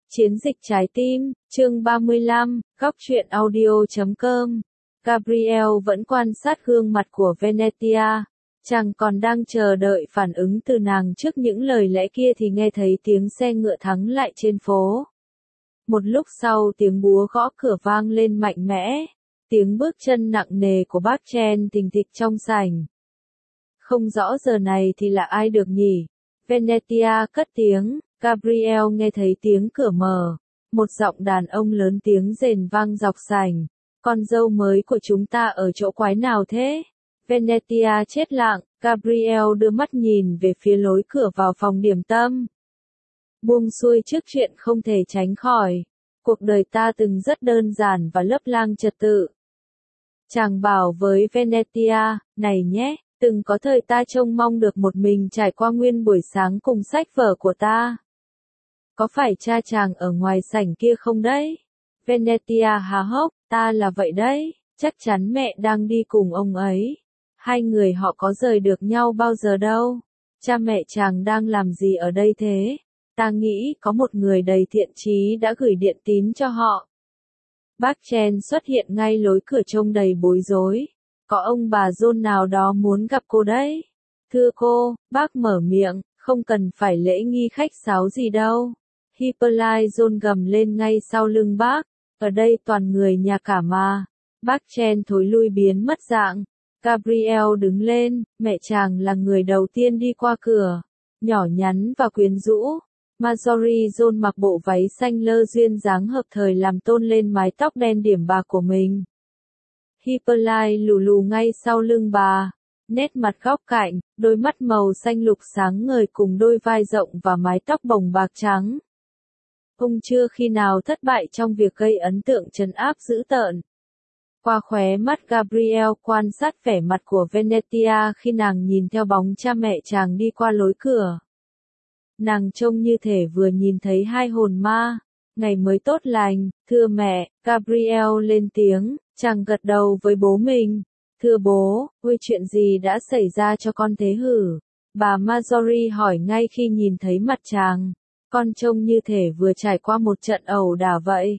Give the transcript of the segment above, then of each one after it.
Chiến dịch trái tim, chương 35, góc truyện audio.com. Gabriel vẫn quan sát gương mặt của Venetia. Chàng còn đang chờ đợi phản ứng từ nàng trước những lời lẽ kia thì nghe thấy tiếng xe ngựa thắng lại trên phố. Một lúc sau tiếng búa gõ cửa vang lên mạnh mẽ. Tiếng bước chân nặng nề của bác Chen thình thịch trong sảnh. Không rõ giờ này thì là ai được nhỉ? Venetia cất tiếng. Gabriel nghe thấy tiếng cửa mở. Một giọng đàn ông lớn tiếng rền vang dọc sảnh. Con dâu mới của chúng ta ở chỗ quái nào thế? Venetia chết lặng. Gabriel đưa mắt nhìn về phía lối cửa vào phòng điểm tâm. Buông xuôi trước chuyện không thể tránh khỏi. Cuộc đời ta từng rất đơn giản và lấp lang trật tự. Chàng bảo với Venetia, này nhé, từng có thời ta trông mong được một mình trải qua nguyên buổi sáng cùng sách vở của ta. Có phải cha chàng ở ngoài sảnh kia không đấy? Venetia há hốc, ta là vậy đấy, chắc chắn mẹ đang đi cùng ông ấy. Hai người họ có rời được nhau bao giờ đâu. Cha mẹ chàng đang làm gì ở đây thế? Ta nghĩ có một người đầy thiện chí đã gửi điện tín cho họ. Bác Chen xuất hiện ngay lối cửa trông đầy bối rối. Có ông bà John nào đó muốn gặp cô đấy. Thưa cô, bác mở miệng, không cần phải lễ nghi khách sáo gì đâu. Hippolyte John gầm lên ngay sau lưng bác. Ở đây toàn người nhà cả mà. Bác Chen thối lui biến mất dạng. Gabriel đứng lên, mẹ chàng là người đầu tiên đi qua cửa. Nhỏ nhắn và quyến rũ. Marjorie John mặc bộ váy xanh lơ duyên dáng hợp thời làm tôn lên mái tóc đen điểm bạc của mình. Hippolyte lù lù ngay sau lưng bà. Nét mặt góc cạnh, đôi mắt màu xanh lục sáng ngời cùng đôi vai rộng và mái tóc bồng bạc trắng. Ông chưa khi nào thất bại trong việc gây ấn tượng trấn áp dữ tợn. Qua khóe mắt Gabriel quan sát vẻ mặt của Venetia khi nàng nhìn theo bóng cha mẹ chàng đi qua lối cửa. Nàng trông như thể vừa nhìn thấy hai hồn ma. Ngày mới tốt lành, thưa mẹ, Gabriel lên tiếng, chàng gật đầu với bố mình. Thưa bố, ôi chuyện gì đã xảy ra cho con thế hử? Bà Marjorie hỏi ngay khi nhìn thấy mặt chàng. Con trông như thể vừa trải qua một trận ẩu đả vậy.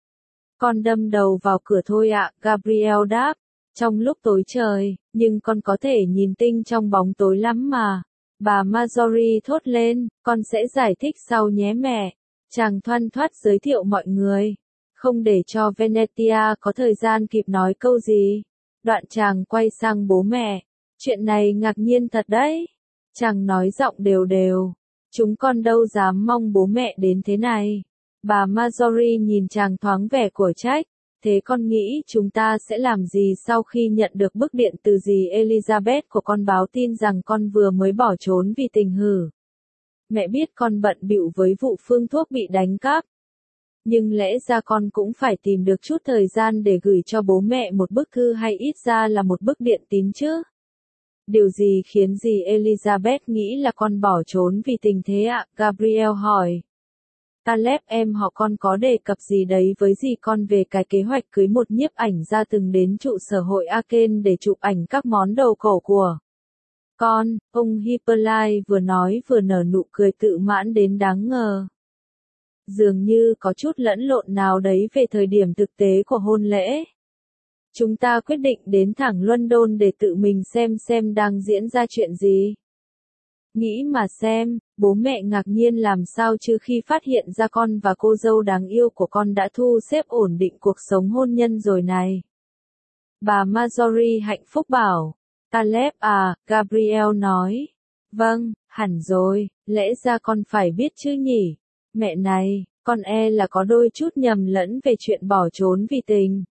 Con đâm đầu vào cửa thôi ạ, Gabriel đáp. Trong lúc tối trời, nhưng con có thể nhìn tinh trong bóng tối lắm mà. Bà Marjorie thốt lên, con sẽ giải thích sau nhé mẹ. Chàng thoăn thoắt giới thiệu mọi người. Không để cho Venetia có thời gian kịp nói câu gì. Đoạn chàng quay sang bố mẹ. Chuyện này ngạc nhiên thật đấy. Chàng nói giọng đều đều. Chúng con đâu dám mong bố mẹ đến thế này. Bà Marjorie nhìn chàng thoáng vẻ của trách. Thế con nghĩ chúng ta sẽ làm gì sau khi nhận được bức điện từ dì Elizabeth của con báo tin rằng con vừa mới bỏ trốn vì tình hử? Mẹ biết con bận bịu với vụ phương thuốc bị đánh cắp. Nhưng lẽ ra con cũng phải tìm được chút thời gian để gửi cho bố mẹ một bức thư hay ít ra là một bức điện tín chứ. Điều gì khiến dì Elizabeth nghĩ là con bỏ trốn vì tình thế ạ? Gabriel hỏi. Caleb em họ con có đề cập gì đấy với dì con về cái kế hoạch cưới một nhiếp ảnh gia từng đến trụ sở hội Aken để chụp ảnh các món đồ cổ của con, ông Hippolyte vừa nói vừa nở nụ cười tự mãn đến đáng ngờ. Dường như có chút lẫn lộn nào đấy về thời điểm thực tế của hôn lễ. Chúng ta quyết định đến thẳng London để tự mình xem đang diễn ra chuyện gì. Nghĩ mà xem, bố mẹ ngạc nhiên làm sao chứ khi phát hiện ra con và cô dâu đáng yêu của con đã thu xếp ổn định cuộc sống hôn nhân rồi này. Bà Marjorie hạnh phúc bảo. Caleb à, Gabriel nói. Vâng, hẳn rồi, lẽ ra con phải biết chứ nhỉ. Mẹ này, con e là có đôi chút nhầm lẫn về chuyện bỏ trốn vì tình.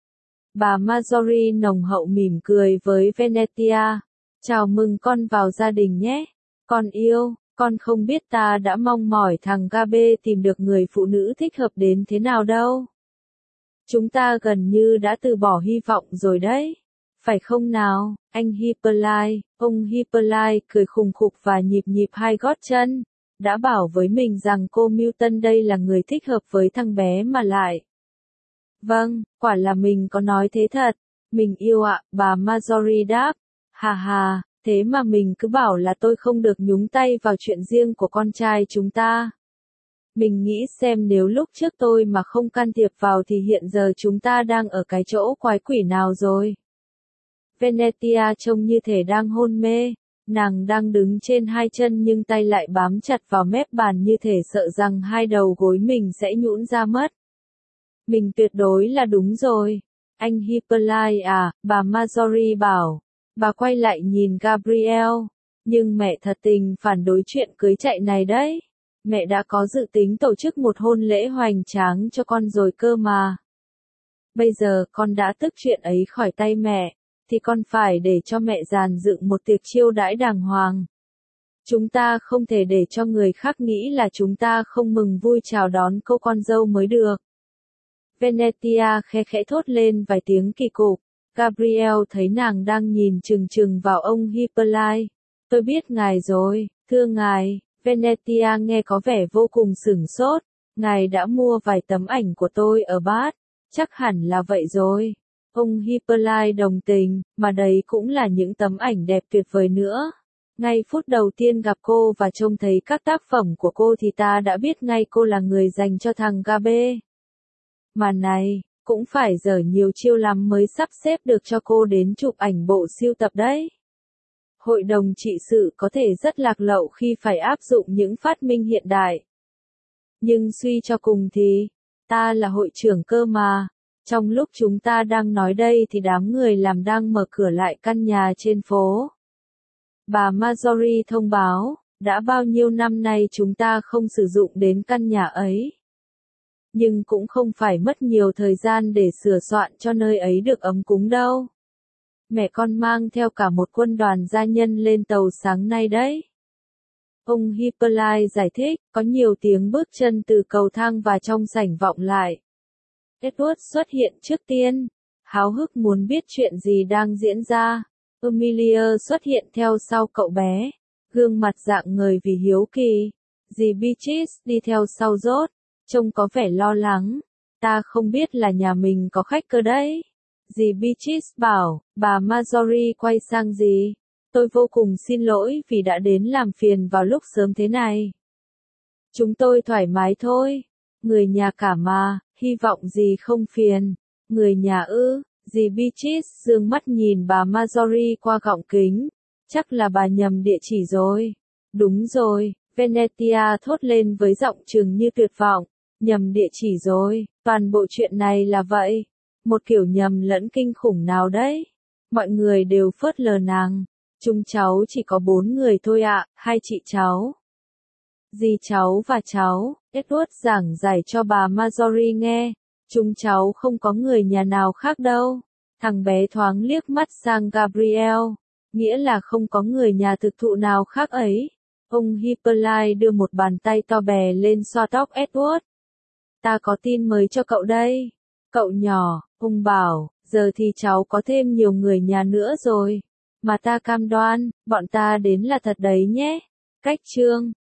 Bà Marjorie nồng hậu mỉm cười với Venetia. Chào mừng con vào gia đình nhé. Con yêu, con không biết ta đã mong mỏi thằng Gabe tìm được người phụ nữ thích hợp đến thế nào đâu. Chúng ta gần như đã từ bỏ hy vọng rồi đấy. Phải không nào, anh Hippolyte? Ông Hippolyte cười khùng khục và nhịp nhịp hai gót chân. Đã bảo với mình rằng cô Milton đây là người thích hợp với thằng bé mà lại. Vâng, quả là mình có nói thế thật. Mình yêu ạ, bà Marjorie đáp. Hà hà. Thế mà mình cứ bảo là tôi không được nhúng tay vào chuyện riêng của con trai chúng ta. Mình nghĩ xem nếu lúc trước tôi mà không can thiệp vào thì hiện giờ chúng ta đang ở cái chỗ quái quỷ nào rồi. Venetia trông như thể đang hôn mê, nàng đang đứng trên hai chân nhưng tay lại bám chặt vào mép bàn như thể sợ rằng hai đầu gối mình sẽ nhũn ra mất. Mình tuyệt đối là đúng rồi. Anh Hippolyte à, bà Marjorie bảo. Bà quay lại nhìn Gabriel. Nhưng mẹ thật tình phản đối chuyện cưới chạy này đấy. Mẹ đã có dự tính tổ chức một hôn lễ hoành tráng cho con rồi cơ mà. Bây giờ con đã tức chuyện ấy khỏi tay mẹ, thì con phải để cho mẹ dàn dựng một tiệc chiêu đãi đàng hoàng. Chúng ta không thể để cho người khác nghĩ là chúng ta không mừng vui chào đón cô con dâu mới được. Venetia khẽ khẽ thốt lên vài tiếng kỳ cục. Gabriel thấy nàng đang nhìn chừng chừng vào ông Hippolyte. Tôi biết ngài rồi, thưa ngài. Venetia nghe có vẻ vô cùng sửng sốt. Ngài đã mua vài tấm ảnh của tôi ở Bath. Chắc hẳn là vậy rồi. Ông Hippolyte đồng tình, mà đấy cũng là những tấm ảnh đẹp tuyệt vời nữa. Ngay phút đầu tiên gặp cô và trông thấy các tác phẩm của cô thì ta đã biết ngay cô là người dành cho thằng Gabe. Mà này, cũng phải dở nhiều chiêu lắm mới sắp xếp được cho cô đến chụp ảnh bộ sưu tập đấy. Hội đồng trị sự có thể rất lạc lậu khi phải áp dụng những phát minh hiện đại. Nhưng suy cho cùng thì, ta là hội trưởng cơ mà. Trong lúc chúng ta đang nói đây thì đám người làm đang mở cửa lại căn nhà trên phố. Bà Marjorie thông báo, đã bao nhiêu năm nay chúng ta không sử dụng đến căn nhà ấy. Nhưng cũng không phải mất nhiều thời gian để sửa soạn cho nơi ấy được ấm cúng đâu. Mẹ con mang theo cả một quân đoàn gia nhân lên tàu sáng nay đấy. Ông Hippolyte giải thích, có nhiều tiếng bước chân từ cầu thang và trong sảnh vọng lại. Edward xuất hiện trước tiên, háo hức muốn biết chuyện gì đang diễn ra. Emilia xuất hiện theo sau cậu bé, gương mặt dạng người vì hiếu kỳ. Dì Beatrice đi theo sau rốt, trông có vẻ lo lắng. Ta không biết là nhà mình có khách cơ đấy. Dì Beatrice bảo, bà Marjorie quay sang dì. Tôi vô cùng xin lỗi vì đã đến làm phiền vào lúc sớm thế này. Chúng tôi thoải mái thôi. Người nhà cả mà, hy vọng dì không phiền. Người nhà ư, dì Beatrice dương mắt nhìn bà Marjorie qua gọng kính. Chắc là bà nhầm địa chỉ rồi. Đúng rồi, Venetia thốt lên với giọng chừng như tuyệt vọng. Nhầm địa chỉ rồi, toàn bộ chuyện này là vậy. Một kiểu nhầm lẫn kinh khủng nào đấy. Mọi người đều phớt lờ nàng. Chúng cháu chỉ có 4 người thôi ạ, 2 chị cháu. Dì cháu và cháu, Edward giảng giải cho bà Marjorie nghe. Chúng cháu không có người nhà nào khác đâu. Thằng bé thoáng liếc mắt sang Gabriel. Nghĩa là không có người nhà thực thụ nào khác ấy. Ông Hippolyte đưa một bàn tay to bè lên xoa tóc Edward. Ta có tin mới cho cậu đây. Cậu nhỏ, ông bảo, giờ thì cháu có thêm nhiều người nhà nữa rồi. Mà ta cam đoan, bọn ta đến là thật đấy nhé. Cách chương